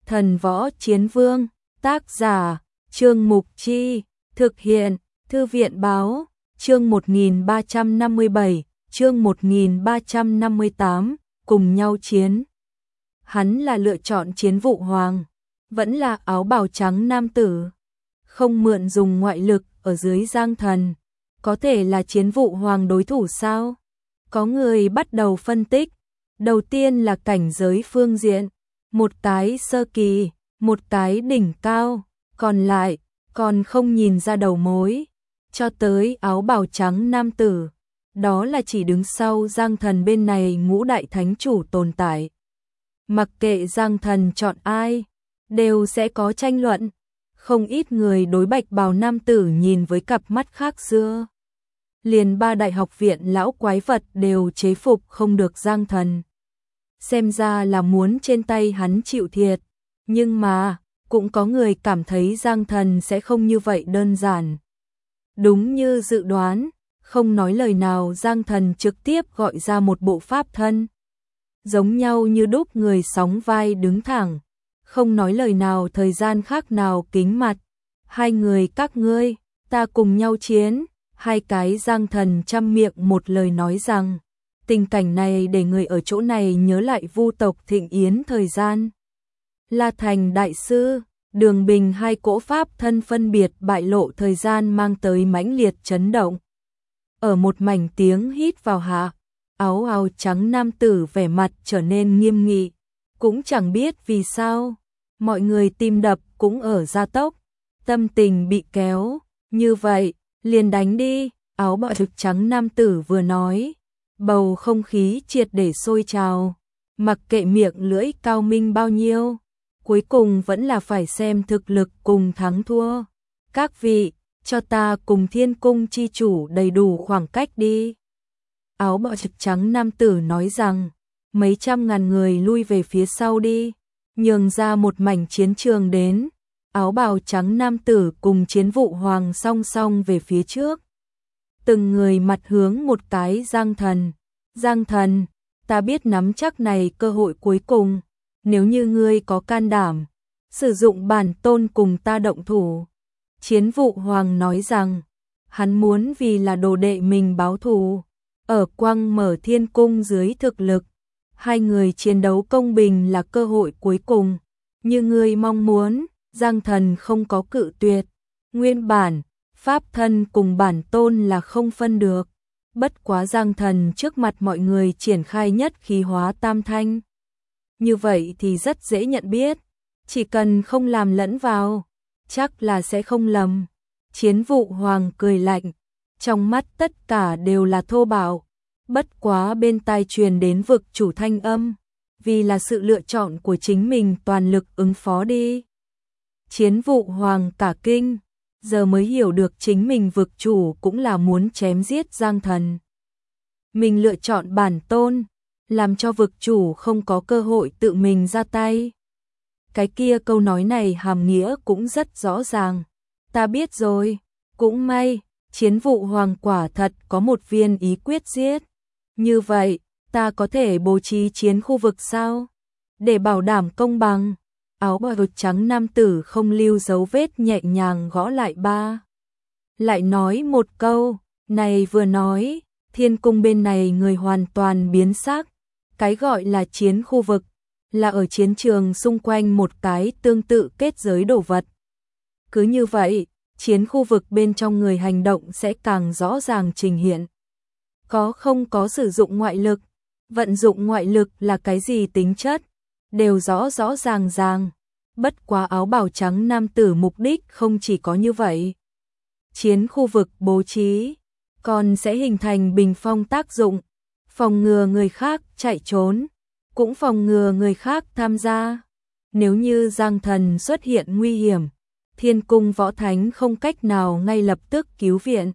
Thần Võ Chiến Vương, tác giả, Trương Mục Chi, thực hiện, Thư viện Báo, chương 1357, chương 1358, cùng nhau chiến. Hắn là lựa chọn Chiến Vụ Hoàng, vẫn là áo bào trắng nam tử, không mượn dùng ngoại lực ở dưới Giang Thần, có thể là Chiến Vụ Hoàng đối thủ sao? Có người bắt đầu phân tích, đầu tiên là cảnh giới phương diện, một cái sơ kỳ, một cái đỉnh cao, còn lại, còn không nhìn ra đầu mối, cho tới áo bào trắng nam tử, đó là chỉ đứng sau Giang Thần bên này ngũ đại thánh chủ tồn tại. Mặc kệ Giang Thần chọn ai, đều sẽ có tranh luận, không ít người đối bạch bào nam tử nhìn với cặp mắt khác xưa. Liền 3 đại học viện lão quái vật đều chế phục không được Giang Thần. Xem ra là muốn trên tay hắn chịu thiệt, nhưng mà, cũng có người cảm thấy Giang Thần sẽ không như vậy đơn giản. Đúng như dự đoán, không nói lời nào Giang Thần trực tiếp gọi ra một bộ pháp thân. Giống nhau như đúc người sóng vai đứng thẳng, không nói lời nào thời gian khác nào kính mặt. Hai người các ngươi, ta cùng nhau chiến, hai cái Giang Thần trăm miệng một lời nói rằng. Tình cảnh này để người ở chỗ này nhớ lại Vu tộc thịnh yến thời gian. La Thành đại sư, Đường Bình hai cỗ pháp thân phân biệt bại lộ thời gian mang tới mãnh liệt chấn động. Ở một mảnh tiếng hít vào hạ, áo bào trắng nam tử vẻ mặt trở nên nghiêm nghị, cũng chẳng biết vì sao, mọi người tim đập cũng ở gia tốc, tâm tình bị kéo, như vậy, liền đánh đi, áo bào trắng nam tử vừa nói. Bầu không khí triệt để sôi trào, mặc kệ miệng lưỡi cao minh bao nhiêu, cuối cùng vẫn là phải xem thực lực cùng thắng thua. Các vị, cho ta cùng Thiên Cung chi chủ đầy đủ khoảng cách đi. Áo bào trắng nam tử nói rằng, mấy trăm ngàn người lui về phía sau đi, nhường ra một mảnh chiến trường đến. Áo bào trắng nam tử cùng Chiến Vụ Hoàng song song về phía trước. Từng người mặt hướng một cái Giang Thần. Giang Thần, ta biết nắm chắc này cơ hội cuối cùng, nếu như ngươi có can đảm, sử dụng bản tôn cùng ta động thủ. Chiến Vụ Hoàng nói rằng, hắn muốn vì là đồ đệ mình báo thù, ở Quang Mở Thiên Cung dưới thực lực, hai người chiến đấu công bình là cơ hội cuối cùng, như ngươi mong muốn. Giang Thần không có cự tuyệt, nguyên bản, pháp thân cùng bản tôn là không phân được, bất quá Giang Thần trước mặt mọi người triển khai nhất khí hóa tam thanh. Như vậy thì rất dễ nhận biết, chỉ cần không làm lẫn vào, chắc là sẽ không lầm. Chiến Vụ Hoàng cười lạnh, trong mắt tất cả đều là thô bạo, bất quá bên tai truyền đến vực chủ thanh âm, vì là sự lựa chọn của chính mình toàn lực ứng phó đi. Chiến Vụ Hoàng cả kinh, giờ mới hiểu được chính mình vực chủ cũng là muốn chém giết Giang Thần. Mình lựa chọn bản tôn, làm cho vực chủ không có cơ hội tự mình ra tay. Cái kia câu nói này hàm nghĩa cũng rất rõ ràng. Ta biết rồi, cũng may, Chiến Vụ Hoàng quả thật có một viên ý quyết giết. Như vậy, ta có thể bố trí chiến khu vực sao? Để bảo đảm công bằng. Áo bào trắng nam tử không lưu dấu vết nhẹ nhàng gõ lại ba. Lại nói một câu, này vừa nói, Thiên Cung bên này người hoàn toàn biến sắc. Cái gọi là chiến khu vực, là ở chiến trường xung quanh một cái tương tự kết giới đồ vật. Cứ như vậy, chiến khu vực bên trong người hành động sẽ càng rõ ràng trình hiện. Có không có sử dụng ngoại lực, vận dụng ngoại lực là cái gì tính chất, đều rõ rõ ràng ràng. Bất quá áo bào trắng nam tử mục đích không chỉ có như vậy. Chiến khu vực bố trí, còn sẽ hình thành bình phong tác dụng, phòng ngừa người khác chạy trốn, cũng phòng ngừa người khác tham gia. Nếu như Giang Thần xuất hiện nguy hiểm, Thiên Cung võ thánh không cách nào ngay lập tức cứu viện.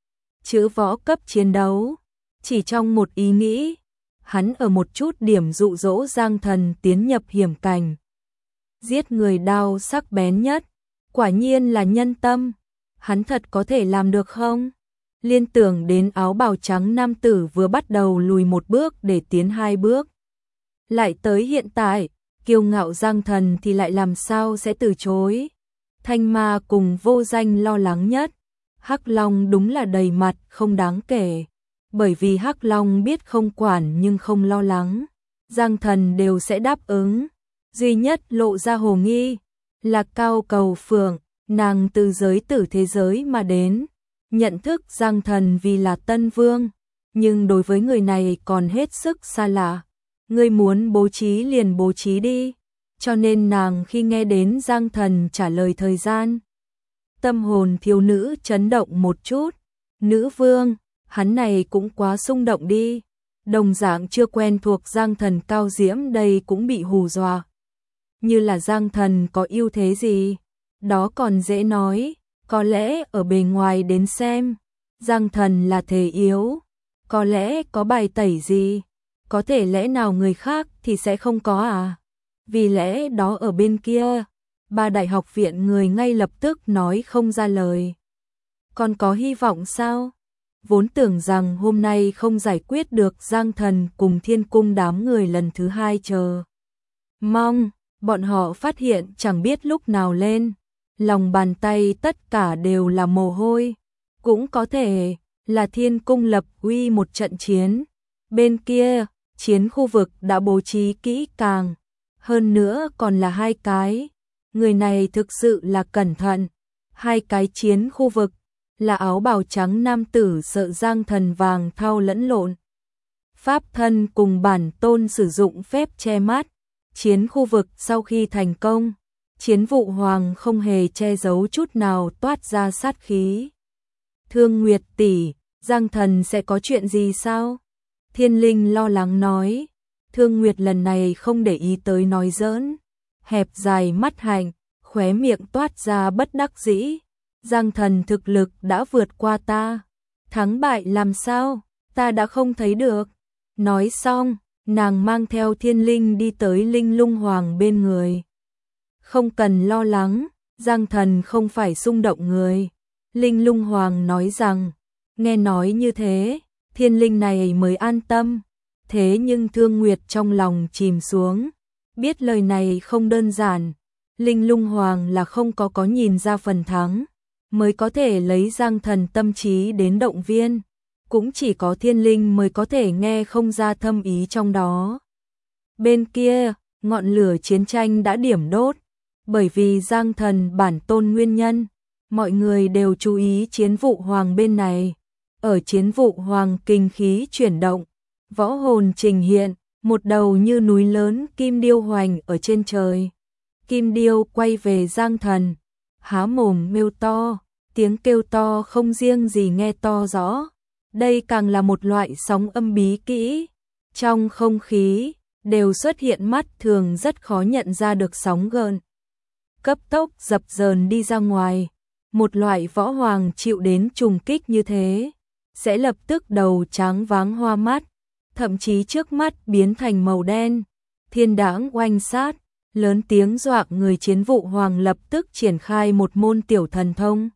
Chữ võ cấp chiến đấu, chỉ trong một ý nghĩ, hắn ở một chút điểm dụ dỗ Giang Thần tiến nhập hiểm cảnh. Giết người đao sắc bén nhất, quả nhiên là nhân tâm, hắn thật có thể làm được không? Liên tưởng đến áo bào trắng nam tử vừa bắt đầu lùi một bước để tiến hai bước. Lại tới hiện tại, Kiêu ngạo Giang Thần thì lại làm sao sẽ từ chối. Thanh Ma cùng Vô Danh lo lắng nhất. Hắc Long đúng là đầy mặt không đáng kể, bởi vì Hắc Long biết không quản nhưng không lo lắng, Giang Thần đều sẽ đáp ứng. Duy nhất lộ ra hồ nghi là Cao Cầu Phượng, nàng từ giới tử thế giới mà đến, nhận thức Giang Thần vì là Tân Vương, nhưng đối với người này còn hết sức xa lạ. Ngươi muốn bố trí liền bố trí đi, cho nên nàng khi nghe đến Giang Thần trả lời thời gian, tâm hồn thiếu nữ chấn động một chút. Nữ vương, hắn này cũng quá xung động đi. Đồng dạng chưa quen thuộc Giang Thần cao diễm đây cũng bị hù dọa. Như là Giang Thần có ưu thế gì? Đó còn dễ nói, có lẽ ở bề ngoài đến xem, Giang Thần là thể yếu, có lẽ có bài tẩy gì, có thể lẽ nào người khác thì sẽ không có à? Vì lẽ đó ở bên kia, ba đại học viện người ngay lập tức nói không ra lời. Còn có hy vọng sao? Vốn tưởng rằng hôm nay không giải quyết được Giang Thần cùng Thiên Cung đám người lần thứ hai chờ mong, bọn họ phát hiện chẳng biết lúc nào lên, lòng bàn tay tất cả đều là mồ hôi. Cũng có thể là Thiên Cung lập uy một trận chiến. Bên kia, chiến khu vực đã bố trí kỹ càng, hơn nữa còn là hai cái. Người này thực sự là cẩn thận. Hai cái chiến khu vực là áo bào trắng nam tử sợ Giang Thần vàng thau lẫn lộn. Pháp thân cùng bản tôn sử dụng phép che mắt. Chiến khu vực sau khi thành công, Chiến Vụ Hoàng không hề che giấu chút nào toát ra sát khí. Thương Nguyệt tỷ, Giang Thần sẽ có chuyện gì sao? Thiên Linh lo lắng nói. Thương Nguyệt lần này không để ý tới nói giỡn, hẹp dài mắt hạnh, khóe miệng toát ra bất đắc dĩ. Giang Thần thực lực đã vượt qua ta, thắng bại làm sao, ta đã không thấy được. Nói xong, nàng mang theo Thiên Linh đi tới Linh Lung Hoàng bên người. Không cần lo lắng, Giang Thần không phải xung động người. Linh Lung Hoàng nói rằng, nghe nói như thế, Thiên Linh này mới an tâm. Thế nhưng Thương Nguyệt trong lòng chìm xuống, biết lời này không đơn giản. Linh Lung Hoàng là không có nhìn ra phần thắng, mới có thể lấy Giang Thần tâm trí đến động viên. Cũng chỉ có Thiên Linh mới có thể nghe không ra thâm ý trong đó. Bên kia, ngọn lửa chiến tranh đã điểm đốt, bởi vì Giang Thần bản tôn nguyên nhân, mọi người đều chú ý Chiến Vụ Hoàng bên này. Ở Chiến Vụ Hoàng kinh khí chuyển động, võ hồn trình hiện, một đầu như núi lớn kim điêu hoành ở trên trời. Kim điêu quay về Giang Thần, há mồm mêu to, tiếng kêu to không riêng gì nghe to rõ. Đây càng là một loại sóng âm bí kỹ. Trong không khí, đều xuất hiện mắt thường rất khó nhận ra được sóng gợn. Cấp tốc dập dờn đi ra ngoài. Một loại võ hoàng chịu đến trùng kích như thế, sẽ lập tức đầu tráng váng hoa mắt, thậm chí trước mắt biến thành màu đen. Thiên đãng oanh sát, lớn tiếng dọa người. Chiến Vụ Hoàng lập tức triển khai một môn tiểu thần thông,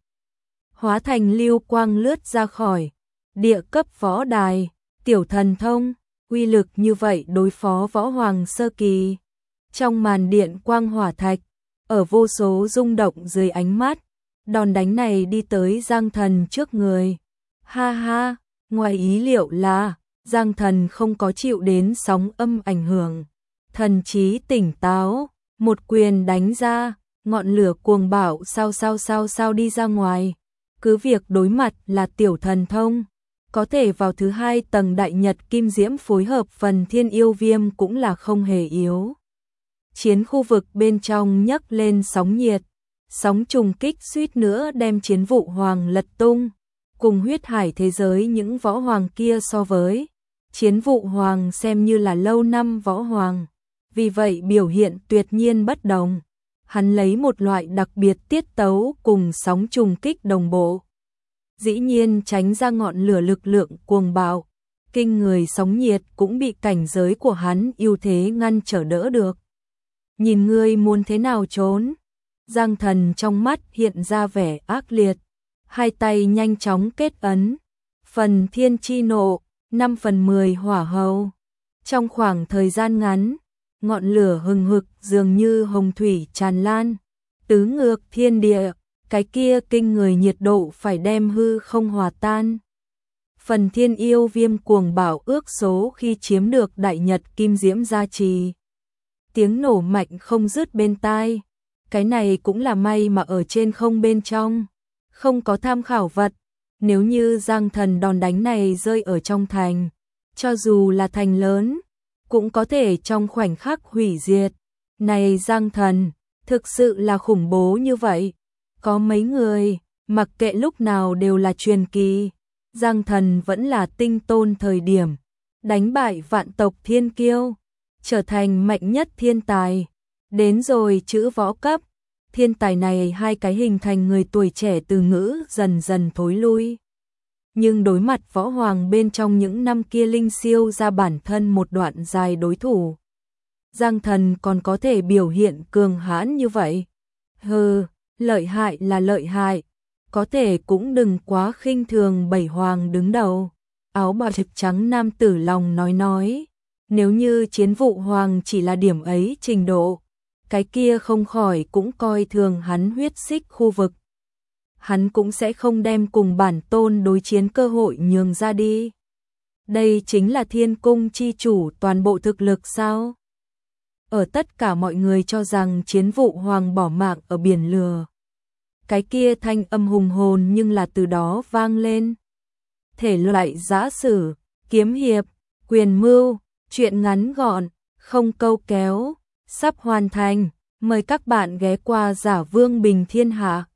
hóa thành lưu quang lướt ra khỏi địa cấp võ đài. Tiểu thần thông, uy lực như vậy đối phó võ hoàng sơ kỳ. Trong màn điện quang hỏa thạch, ở vô số rung động dưới ánh mắt, đòn đánh này đi tới Giang Thần trước người. Ha ha, ngoài ý liệu là Giang Thần không có chịu đến sóng âm ảnh hưởng, thần trí tỉnh táo, một quyền đánh ra, ngọn lửa cuồng bạo sao đi ra ngoài. Cứ việc đối mặt là tiểu thần thông, có thể vào thứ hai tầng đại nhật kim diễm phối hợp phần thiên yêu viêm cũng là không hề yếu. Chiến khu vực bên trong nhấc lên sóng nhiệt, sóng trùng kích suýt nữa đem Chiến Vụ Hoàng lật tung. Cùng huyết hải thế giới những võ hoàng kia so với, Chiến Vụ Hoàng xem như là lâu năm võ hoàng, vì vậy biểu hiện tuyệt nhiên bất đồng. Hắn lấy một loại đặc biệt tiết tấu cùng sóng trùng kích đồng bộ, dĩ nhiên tránh ra ngọn lửa lực lượng cuồng bạo. Kinh người sóng nhiệt cũng bị cảnh giới của hắn ưu thế ngăn trở đỡ được. Nhìn ngươi muốn thế nào trốn? Giang Thần trong mắt hiện ra vẻ ác liệt, hai tay nhanh chóng kết ấn, phần thiên chi nộ, 5/10 hỏa hầu. Trong khoảng thời gian ngắn, ngọn lửa hừng hực dường như hồng thủy tràn lan, tứ ngược thiên địa, cái kia kinh người nhiệt độ phải đem hư không hòa tan. Phần thiên yêu viêm cuồng bạo ước số khi chiếm được đại nhật kim diễm gia trì. Tiếng nổ mạnh không dứt bên tai, cái này cũng là may mà ở trên không bên trong, không có tham khảo vật, nếu như Giang Thần đòn đánh này rơi ở trong thành, cho dù là thành lớn, cũng có thể trong khoảnh khắc hủy diệt. Này Giang Thần, thực sự là khủng bố như vậy, có mấy người, mặc kệ lúc nào đều là truyền kỳ, Giang Thần vẫn là tinh tôn thời điểm, đánh bại vạn tộc thiên kiêu, trở thành mạnh nhất thiên tài, đến rồi chữ võ cấp, thiên tài này hai cái hình thành người tuổi trẻ từ ngữ dần dần thối lui. Nhưng đối mặt võ hoàng bên trong những năm kia linh siêu ra bản thân một đoạn dài đối thủ, Giang Thần còn có thể biểu hiện cường hãn như vậy. Hừ, lợi hại là lợi hại, có thể cũng đừng quá khinh thường bảy hoàng đứng đầu. Áo bào trực trắng nam tử lòng nói, nếu như chiến vụ hoàng chỉ là điểm ấy trình độ, cái kia không khỏi cũng coi thường hắn huyết xích khu vực. Hắn cũng sẽ không đem cùng bản tôn đối chiến cơ hội nhường ra đi. Đây chính là thiên cung chi chủ toàn bộ thực lực sao? Ở tất cả mọi người cho rằng chiến vụ hoàng bỏ mạng ở biển lửa. Cái kia thanh âm hùng hồn nhưng là từ đó vang lên. Thể loại giã sử, kiếm hiệp, quyền mưu, truyện ngắn gọn, không câu kéo, sắp hoàn thành. Mời các bạn ghé qua Giả Vương Bình Thiên Hạ.